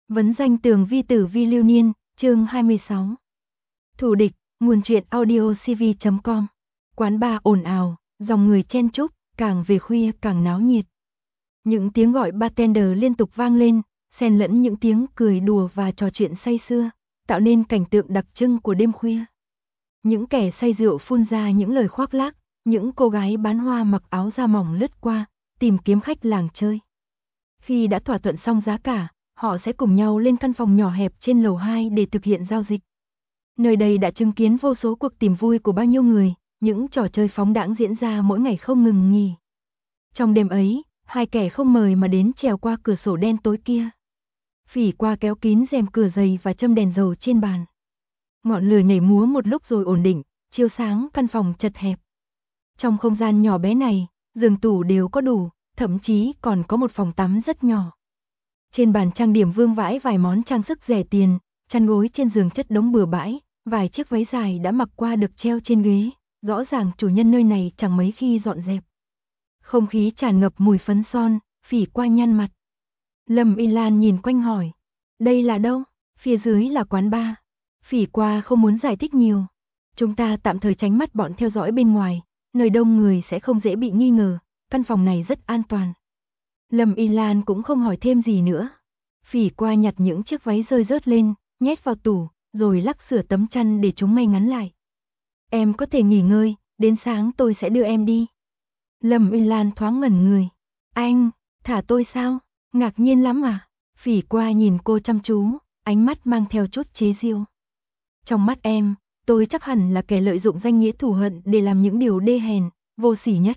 Vấn danh tường vi tử vi lưu niên, chương 26. Thủ địch, nguồn truyện audio cv.com. Quán bar ồn ào, dòng người chen chúc, càng về khuya càng náo nhiệt. Những tiếng gọi bartender liên tục vang lên, xen lẫn những tiếng cười đùa và trò chuyện say sưa, tạo nên cảnh tượng đặc trưng của đêm khuya. Những kẻ say rượu phun ra những lời khoác lác, những cô gái bán hoa mặc áo da mỏng lướt qua, tìm kiếm khách làng chơi. Khi đã thỏa thuận xong giá cả, họ sẽ cùng nhau lên căn phòng nhỏ hẹp trên lầu 2 để thực hiện giao dịch. Nơi đây đã chứng kiến vô số cuộc tìm vui của bao nhiêu người, những trò chơi phóng đãng diễn ra mỗi ngày không ngừng nghỉ. Trong đêm ấy, hai kẻ không mời mà đến trèo qua cửa sổ đen tối kia. Phỉ qua kéo kín rèm cửa dày và châm đèn dầu trên bàn. Ngọn lửa nhảy múa một lúc rồi ổn định, chiếu sáng căn phòng chật hẹp. Trong không gian nhỏ bé này, giường tủ đều có đủ, thậm chí còn có một phòng tắm rất nhỏ. Trên bàn trang điểm vương vãi vài món trang sức rẻ tiền, chăn gối trên giường chất đống bừa bãi, vài chiếc váy dài đã mặc qua được treo trên ghế, rõ ràng chủ nhân nơi này chẳng mấy khi dọn dẹp. Không khí tràn ngập mùi phấn son, Phỉ qua nhăn mặt. Lâm Y Lan nhìn quanh hỏi, đây là đâu? Phía dưới là quán bar. Phỉ qua không muốn giải thích nhiều. Chúng ta tạm thời tránh mắt bọn theo dõi bên ngoài, nơi đông người sẽ không dễ bị nghi ngờ, căn phòng này rất an toàn. Lâm Y Lan cũng không hỏi thêm gì nữa. Phỉ qua nhặt những chiếc váy rơi rớt lên, nhét vào tủ, rồi lắc sửa tấm chăn để chúng may ngắn lại. Em có thể nghỉ ngơi, đến sáng tôi sẽ đưa em đi. Lâm Y Lan thoáng ngẩn người. Anh, thả tôi sao? Ngạc nhiên lắm à? Phỉ qua nhìn cô chăm chú, ánh mắt mang theo chút chế giễu. Trong mắt em, tôi chắc hẳn là kẻ lợi dụng danh nghĩa thù hận để làm những điều đê hèn, vô sỉ nhất.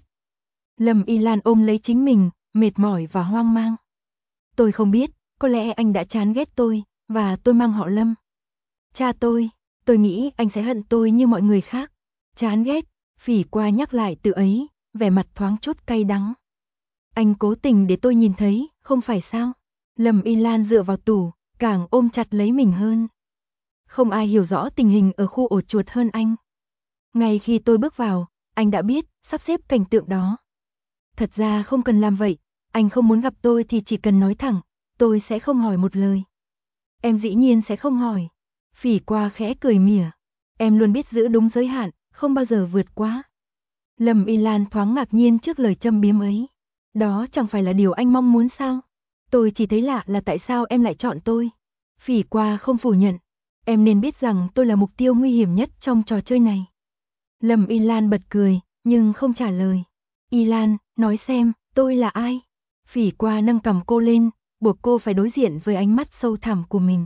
Lâm Y Lan ôm lấy chính mình, mệt mỏi và hoang mang. Tôi không biết, có lẽ anh đã chán ghét tôi, và tôi mang họ Lâm. Cha tôi nghĩ anh sẽ hận tôi như mọi người khác. Chán ghét, Phỉ qua nhắc lại từ ấy, vẻ mặt thoáng chút cay đắng. Anh cố tình để tôi nhìn thấy, không phải sao? Lâm Y Lan dựa vào tủ, càng ôm chặt lấy mình hơn. Không ai hiểu rõ tình hình ở khu ổ chuột hơn anh. Ngay khi tôi bước vào, anh đã biết, sắp xếp cảnh tượng đó. Thật ra không cần làm vậy, anh không muốn gặp tôi thì chỉ cần nói thẳng, tôi sẽ không hỏi một lời. Em dĩ nhiên sẽ không hỏi. Phỉ qua khẽ cười mỉa. Em luôn biết giữ đúng giới hạn, không bao giờ vượt quá. Lâm Y Lan thoáng ngạc nhiên trước lời châm biếm ấy. Đó chẳng phải là điều anh mong muốn sao? Tôi chỉ thấy lạ là tại sao em lại chọn tôi. Phỉ qua không phủ nhận. Em nên biết rằng tôi là mục tiêu nguy hiểm nhất trong trò chơi này. Lâm Y Lan bật cười, nhưng không trả lời. Y Lan, nói xem, tôi là ai? Phỉ qua nâng cằm cô lên, buộc cô phải đối diện với ánh mắt sâu thẳm của mình.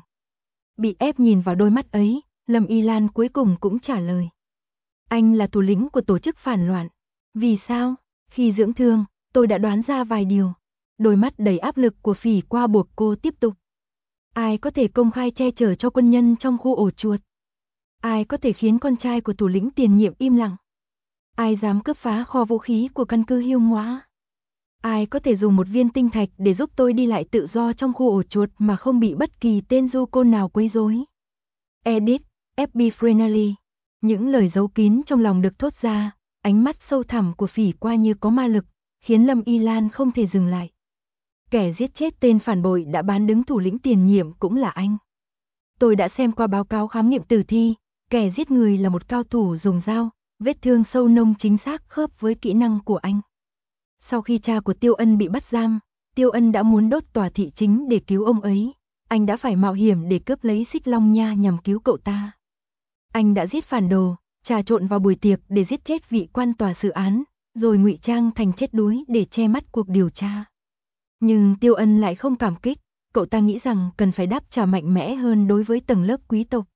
Bị ép nhìn vào đôi mắt ấy, Lâm Y Lan cuối cùng cũng trả lời. Anh là thủ lĩnh của tổ chức phản loạn. Vì sao? Khi dưỡng thương, tôi đã đoán ra vài điều. Đôi mắt đầy áp lực của Phỉ qua buộc cô tiếp tục. Ai có thể công khai che chở cho quân nhân trong khu ổ chuột? Ai có thể khiến con trai của thủ lĩnh tiền nhiệm im lặng? Ai dám cướp phá kho vũ khí của căn cứ Hiêu Ngoã? Ai có thể dùng một viên tinh thạch để giúp tôi đi lại tự do trong khu ổ chuột mà không bị bất kỳ tên du côn nào quấy rối? Edit, FB Friendly. Những lời giấu kín trong lòng được thốt ra, ánh mắt sâu thẳm của Phỉ qua như có ma lực, khiến Lâm Y Lan không thể dừng lại. Kẻ giết chết tên phản bội đã bán đứng thủ lĩnh tiền nhiệm cũng là anh. Tôi đã xem qua báo cáo khám nghiệm tử thi, kẻ giết người là một cao thủ dùng dao, vết thương sâu nông chính xác khớp với kỹ năng của anh. Sau khi cha của Tiêu Ân bị bắt giam, Tiêu Ân đã muốn đốt tòa thị chính để cứu ông ấy. Anh đã phải mạo hiểm để cướp lấy Xích Long Nha nhằm cứu cậu ta. Anh đã giết phản đồ, trà trộn vào buổi tiệc để giết chết vị quan tòa xử án, rồi ngụy trang thành chết đuối để che mắt cuộc điều tra. Nhưng Tiêu Ân lại không cảm kích, cậu ta nghĩ rằng cần phải đáp trả mạnh mẽ hơn đối với tầng lớp quý tộc.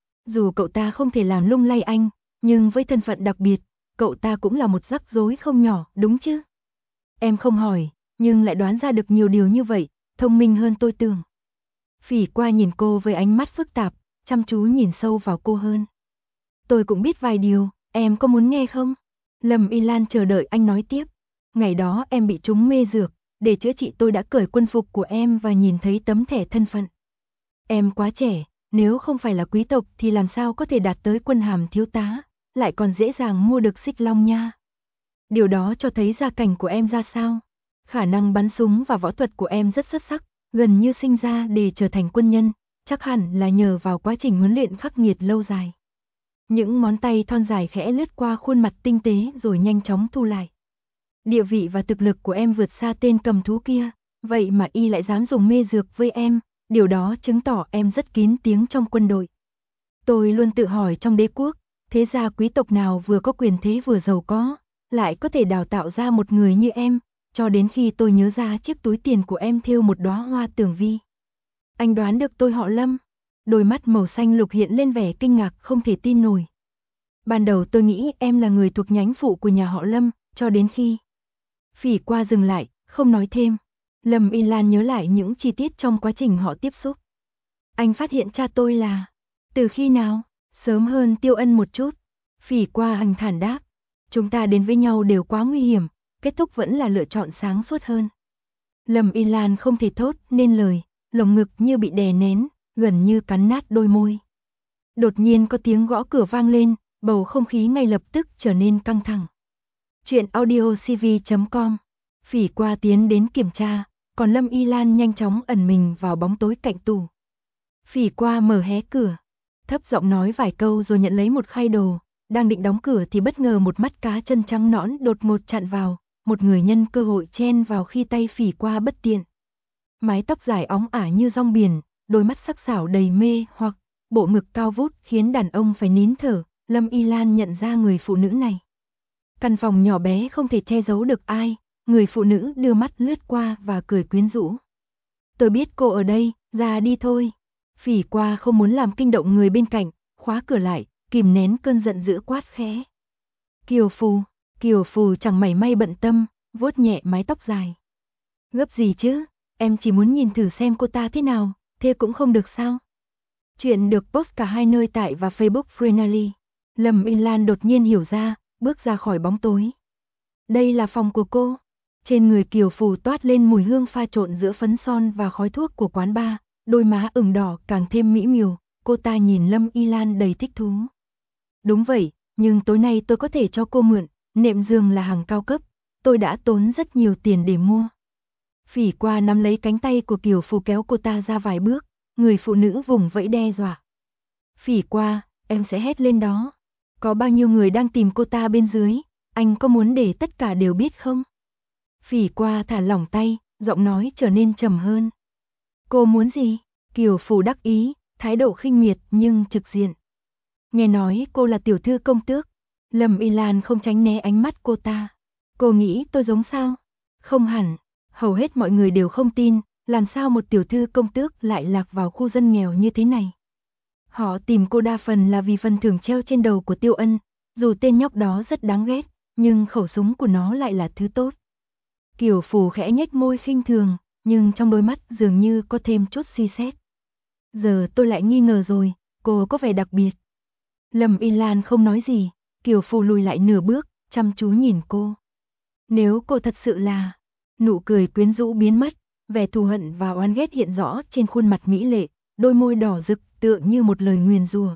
Dù cậu ta không thể làm lung lay anh, nhưng với thân phận đặc biệt, cậu ta cũng là một rắc rối không nhỏ, đúng chứ? Em không hỏi, nhưng lại đoán ra được nhiều điều như vậy, thông minh hơn tôi tưởng. Phỉ qua nhìn cô với ánh mắt phức tạp, chăm chú nhìn sâu vào cô hơn. Tôi cũng biết vài điều, em có muốn nghe không? Lâm Y Lan chờ đợi anh nói tiếp. Ngày đó em bị trúng mê dược, để chữa trị tôi đã cởi quân phục của em và nhìn thấy tấm thẻ thân phận. Em quá trẻ, nếu không phải là quý tộc thì làm sao có thể đạt tới quân hàm thiếu tá, lại còn dễ dàng mua được Xích Long Nha. Điều đó cho thấy gia cảnh của em ra sao. Khả năng bắn súng và võ thuật của em rất xuất sắc, gần như sinh ra để trở thành quân nhân, chắc hẳn là nhờ vào quá trình huấn luyện khắc nghiệt lâu dài. Những ngón tay thon dài khẽ lướt qua khuôn mặt tinh tế rồi nhanh chóng thu lại. Địa vị và thực lực của em vượt xa tên cầm thú kia, vậy mà y lại dám dùng mê dược với em, điều đó chứng tỏ em rất kín tiếng trong quân đội. Tôi luôn tự hỏi trong đế quốc, thế gia quý tộc nào vừa có quyền thế vừa giàu có, lại có thể đào tạo ra một người như em, cho đến khi tôi nhớ ra chiếc túi tiền của em thêu một đóa hoa tường vi. Anh đoán được tôi họ Lâm. Đôi mắt màu xanh lục hiện lên vẻ kinh ngạc không thể tin nổi. Ban đầu tôi nghĩ em là người thuộc nhánh phụ của nhà họ Lâm, cho đến khi Phỉ Qua dừng lại, không nói thêm. Lâm Y Lan nhớ lại những chi tiết trong quá trình họ tiếp xúc. Anh phát hiện cha tôi là... Từ khi nào? Sớm hơn Tiêu Ân một chút. Phỉ Qua hành thản đáp. Chúng ta đến với nhau đều quá nguy hiểm, kết thúc vẫn là lựa chọn sáng suốt hơn. Lâm Y Lan không thể thốt nên lời, lồng ngực như bị đè nén, gần như cắn nát đôi môi. Đột nhiên có tiếng gõ cửa vang lên, bầu không khí ngay lập tức trở nên căng thẳng. Chuyện audiocv.com. Phỉ Qua tiến đến kiểm tra, còn Lâm Y Lan nhanh chóng ẩn mình vào bóng tối cạnh tủ. Phỉ Qua mở hé cửa, thấp giọng nói vài câu rồi nhận lấy một khay đồ, đang định đóng cửa thì bất ngờ một mắt cá chân trắng nõn đột ngột chặn vào, một người nhân cơ hội chen vào khi tay Phỉ Qua bất tiện. Mái tóc dài óng ả như rong biển, đôi mắt sắc sảo đầy mê hoặc, bộ ngực cao vút khiến đàn ông phải nín thở. Lâm Y Lan nhận ra người phụ nữ này. Căn phòng nhỏ bé không thể che giấu được ai, người phụ nữ đưa mắt lướt qua và cười quyến rũ. Tôi biết cô ở đây, ra đi thôi. Phỉ Qua không muốn làm kinh động người bên cạnh, khóa cửa lại, kìm nén cơn giận dữ quát khẽ. Kiều Phù chẳng mảy may bận tâm, vuốt nhẹ mái tóc dài. Gấp gì chứ, em chỉ muốn nhìn thử xem cô ta thế nào, thế cũng không được sao? Chuyện được post cả hai nơi tại và Facebook Freenally. Lâm Y Lan đột nhiên hiểu ra, bước ra khỏi bóng tối. Đây là phòng của cô. Trên người Kiều Phù toát lên mùi hương pha trộn giữa phấn son và khói thuốc của quán bar, đôi má ửng đỏ càng thêm mỹ miều, cô ta nhìn Lâm Y Lan đầy thích thú. Đúng vậy, nhưng tối nay tôi có thể cho cô mượn, nệm giường là hàng cao cấp, tôi đã tốn rất nhiều tiền để mua. Phỉ Qua nắm lấy cánh tay của Kiều Phù kéo cô ta ra vài bước, người phụ nữ vùng vẫy đe dọa. Phỉ Qua, em sẽ hét lên đó. Có bao nhiêu người đang tìm cô ta bên dưới, anh có muốn để tất cả đều biết không? Phỉ Qua thả lỏng tay, giọng nói trở nên trầm hơn. Cô muốn gì? Kiều Phù đắc ý, thái độ khinh miệt nhưng trực diện. Nghe nói cô là tiểu thư công tước. Lâm Y Lan không tránh né ánh mắt cô ta. Cô nghĩ tôi giống sao? Không hẳn, hầu hết mọi người đều không tin, làm sao một tiểu thư công tước lại lạc vào khu dân nghèo như thế này. Họ tìm cô đa phần là vì phần thưởng treo trên đầu của Tiêu Ân, dù tên nhóc đó rất đáng ghét, nhưng khẩu súng của nó lại là thứ tốt. Kiều Phù khẽ nhếch môi khinh thường, nhưng trong đôi mắt dường như có thêm chút suy xét. Giờ tôi lại nghi ngờ rồi, cô có vẻ đặc biệt. Lâm Y Lan không nói gì, Kiều Phù lùi lại nửa bước, chăm chú nhìn cô. Nếu cô thật sự là... Nụ cười quyến rũ biến mất, vẻ thù hận và oán ghét hiện rõ trên khuôn mặt mỹ lệ, đôi môi đỏ rực tựa như một lời nguyền rủa.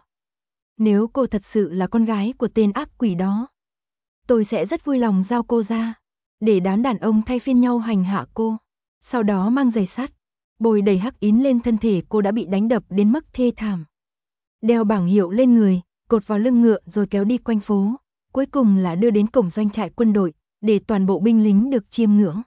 Nếu cô thật sự là con gái của tên ác quỷ đó, tôi sẽ rất vui lòng giao cô ra, để đám đàn ông thay phiên nhau hành hạ cô. Sau đó mang giày sắt, bồi đầy hắc ín lên thân thể cô đã bị đánh đập đến mức thê thảm. Đeo bảng hiệu lên người, cột vào lưng ngựa rồi kéo đi quanh phố, cuối cùng là đưa đến cổng doanh trại quân đội, để toàn bộ binh lính được chiêm ngưỡng.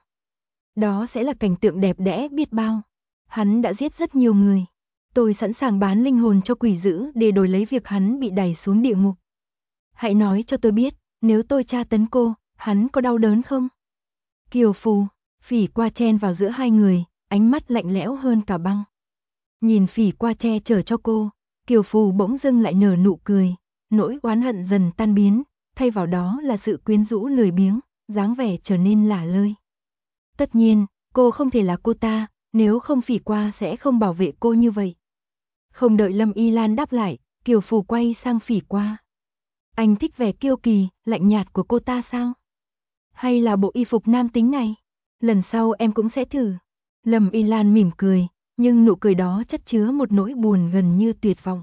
Đó sẽ là cảnh tượng đẹp đẽ biết bao. Hắn đã giết rất nhiều người. Tôi sẵn sàng bán linh hồn cho quỷ dữ để đổi lấy việc hắn bị đày xuống địa ngục. Hãy nói cho tôi biết, nếu tôi tra tấn cô, hắn có đau đớn không? Kiều Phù, Phỉ Qua chen vào giữa hai người, ánh mắt lạnh lẽo hơn cả băng. Nhìn Phỉ Qua che chở cho cô, Kiều Phù bỗng dưng lại nở nụ cười, nỗi oán hận dần tan biến, thay vào đó là sự quyến rũ lười biếng, dáng vẻ trở nên lả lơi. Tất nhiên, cô không thể là cô ta, nếu không Phỉ Qua sẽ không bảo vệ cô như vậy. Không đợi Lâm Y Lan đáp lại, Kiều Phù quay sang Phỉ Qua. Anh thích vẻ kiêu kỳ, lạnh nhạt của cô ta sao? Hay là bộ y phục nam tính này? Lần sau em cũng sẽ thử. Lâm Y Lan mỉm cười, nhưng nụ cười đó chất chứa một nỗi buồn gần như tuyệt vọng.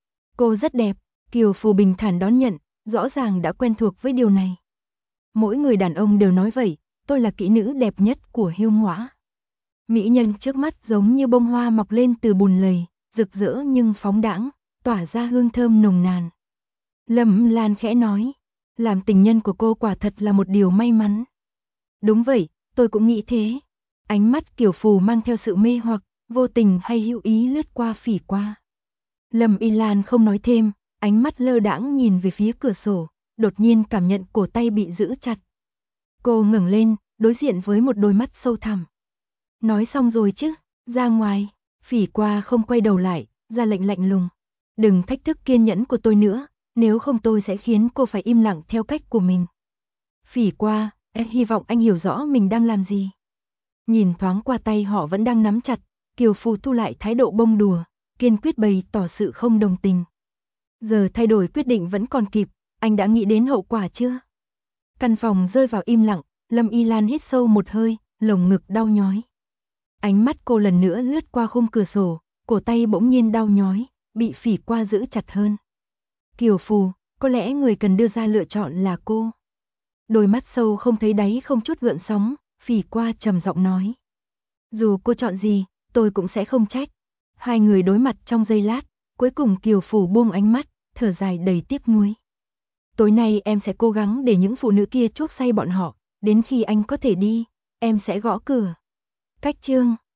Cô rất đẹp, Kiều Phù bình thản đón nhận, rõ ràng đã quen thuộc với điều này. Mỗi người đàn ông đều nói vậy, tôi là kỹ nữ đẹp nhất của Hiêu Ngõa. Mỹ nhân trước mắt giống như bông hoa mọc lên từ bùn lầy, rực rỡ nhưng phóng đãng, tỏa ra hương thơm nồng nàn. Lâm Lan khẽ nói, làm tình nhân của cô quả thật là một điều may mắn. Đúng vậy, tôi cũng nghĩ thế. Ánh mắt Kiều Phù mang theo sự mê hoặc, vô tình hay hữu ý lướt qua Phỉ Qua. Lâm Y Lan không nói thêm, ánh mắt lơ đãng nhìn về phía cửa sổ, đột nhiên cảm nhận cổ tay bị giữ chặt. Cô ngẩng lên, đối diện với một đôi mắt sâu thẳm. Nói xong rồi chứ, ra ngoài. Phỉ Qua không quay đầu lại, ra lệnh lạnh lùng. Đừng thách thức kiên nhẫn của tôi nữa, nếu không tôi sẽ khiến cô phải im lặng theo cách của mình. Phỉ Qua, em hy vọng anh hiểu rõ mình đang làm gì. Nhìn thoáng qua tay họ vẫn đang nắm chặt, Kiều Phù thu lại thái độ bông đùa, kiên quyết bày tỏ sự không đồng tình. Giờ thay đổi quyết định vẫn còn kịp, anh đã nghĩ đến hậu quả chưa? Căn phòng rơi vào im lặng, Lâm Y Lan hít sâu một hơi, lồng ngực đau nhói. Ánh mắt cô lần nữa lướt qua khung cửa sổ, cổ tay bỗng nhiên đau nhói, bị Phỉ Qua giữ chặt hơn. Kiều Phù, có lẽ người cần đưa ra lựa chọn là cô. Đôi mắt sâu không thấy đáy không chút gợn sóng, Phỉ Qua trầm giọng nói. Dù cô chọn gì, tôi cũng sẽ không trách. Hai người đối mặt trong giây lát, cuối cùng Kiều Phù buông ánh mắt, thở dài đầy tiếc nuối. Tối nay em sẽ cố gắng để những phụ nữ kia chuốc say bọn họ, đến khi anh có thể đi, em sẽ gõ cửa. Cách chương